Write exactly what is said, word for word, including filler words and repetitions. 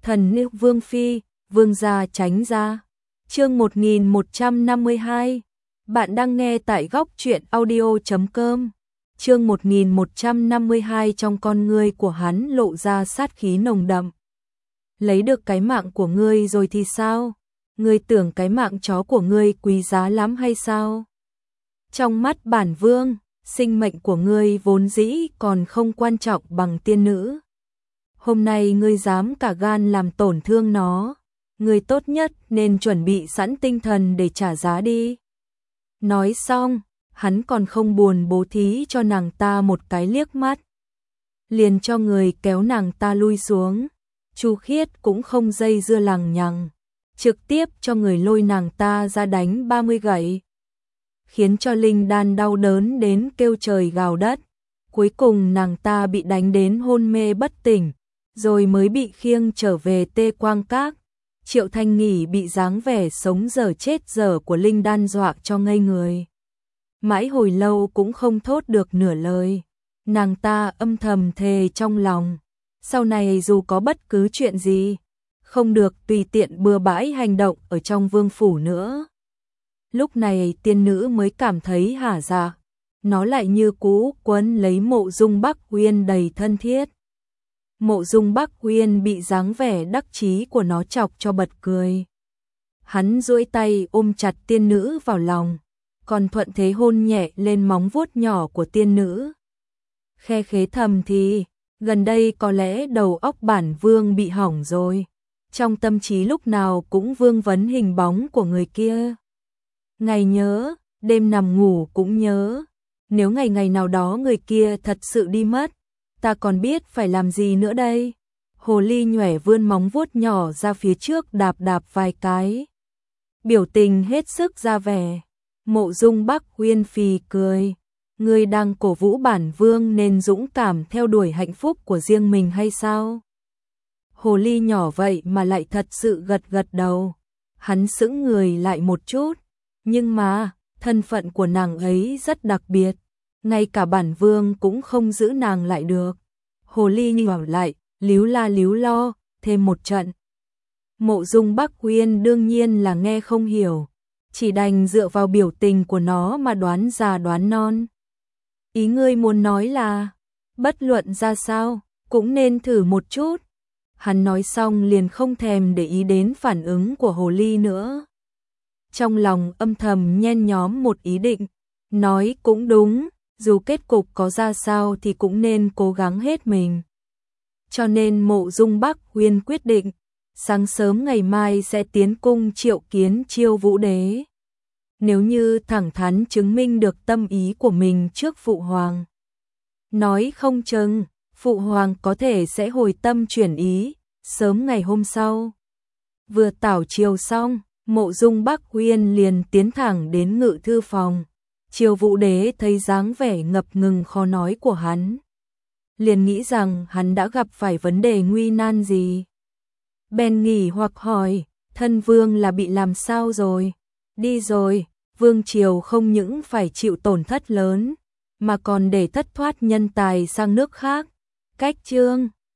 Thần nữ Vương Phi, Vương gia tránh ra. Chương một nghìn một trăm năm mươi hai. Bạn đang nghe tại góc truyện audio chấm com. Chương một nghìn một trăm năm mươi hai, trong con ngươi của hắn lộ ra sát khí nồng đậm. Lấy được cái mạng của ngươi rồi thì sao? Ngươi tưởng cái mạng chó của ngươi quý giá lắm hay sao? Trong mắt bản vương, sinh mệnh của ngươi vốn dĩ còn không quan trọng bằng tiên nữ. Hôm nay ngươi dám cả gan làm tổn thương nó, ngươi tốt nhất nên chuẩn bị sẵn tinh thần để trả giá đi. Nói xong, hắn còn không buồn bố thí cho nàng ta một cái liếc mắt, liền cho người kéo nàng ta lui xuống. Chu Khiết cũng không dây dưa lằng nhằng, trực tiếp cho người lôi nàng ta ra đánh ba mươi gậy, khiến cho Linh Đan đau đớn đến kêu trời gào đất. Cuối cùng nàng ta bị đánh đến hôn mê bất tỉnh, rồi mới bị khiêng trở về Tê Quang Các. Triệu Thanh Nghỉ bị dáng vẻ sống dở chết dở của Linh Đan dọa cho ngây người. Mãi hồi lâu cũng không thốt được nửa lời. Nàng ta âm thầm thề trong lòng, sau này dù có bất cứ chuyện gì, không được tùy tiện bừa bãi hành động ở trong vương phủ nữa. Lúc này tiên nữ mới cảm thấy hả dạ, nó lại như cú quấn lấy Mộ Dung Bắc Uyên đầy thân thiết. Mộ Dung Bắc Uyên bị dáng vẻ đắc chí của nó chọc cho bật cười. Hắn duỗi tay ôm chặt tiên nữ vào lòng, còn thuận thế hôn nhẹ lên móng vuốt nhỏ của tiên nữ. Khe khế thầm thì, gần đây có lẽ đầu óc bản vương bị hỏng rồi. Trong tâm trí lúc nào cũng vương vấn hình bóng của người kia. Ngày nhớ, đêm nằm ngủ cũng nhớ. Nếu ngày ngày nào đó người kia thật sự đi mất, ta còn biết phải làm gì nữa đây? Hồ ly nhoẻn vươn móng vuốt nhỏ ra phía trước đạp đạp vài cái, biểu tình hết sức ra vẻ. Mộ Dung Bắc Uyên phì cười, ngươi đang cổ vũ bản vương nên dũng cảm theo đuổi hạnh phúc của riêng mình hay sao? Hồ ly nhỏ vậy mà lại thật sự gật gật đầu. Hắn sững người lại một chút, nhưng mà thân phận của nàng ấy rất đặc biệt, ngay cả bản vương cũng không giữ nàng lại được. Hồ ly nhỏ lại, líu la líu lo, thêm một trận. Mộ Dung Bắc Uyên đương nhiên là nghe không hiểu, chỉ đành dựa vào biểu tình của nó mà đoán già đoán non. Ý ngươi muốn nói là, bất luận ra sao, cũng nên thử một chút. Hắn nói xong liền không thèm để ý đến phản ứng của hồ ly nữa. Trong lòng âm thầm nhen nhóm một ý định, nói cũng đúng, dù kết cục có ra sao thì cũng nên cố gắng hết mình. Cho nên Mộ Dung Bắc Uyên quyết định, sáng sớm ngày mai sẽ tiến cung triệu kiến Chiêu Vũ Đế. Nếu như thẳng thắn chứng minh được tâm ý của mình trước Phụ Hoàng, nói không chừng, Phụ Hoàng có thể sẽ hồi tâm chuyển ý, sớm ngày hôm sau. Vừa tảo chiều xong, Mộ Dung Bắc Uyên liền tiến thẳng đến ngự thư phòng. Chiêu Vũ Đế thấy dáng vẻ ngập ngừng khó nói của hắn, liền nghĩ rằng hắn đã gặp phải vấn đề nguy nan gì. Bèn nghỉ hoặc hỏi, thân vương là bị làm sao rồi? Đi rồi, vương triều không những phải chịu tổn thất lớn, mà còn để thất thoát nhân tài sang nước khác. Cách chương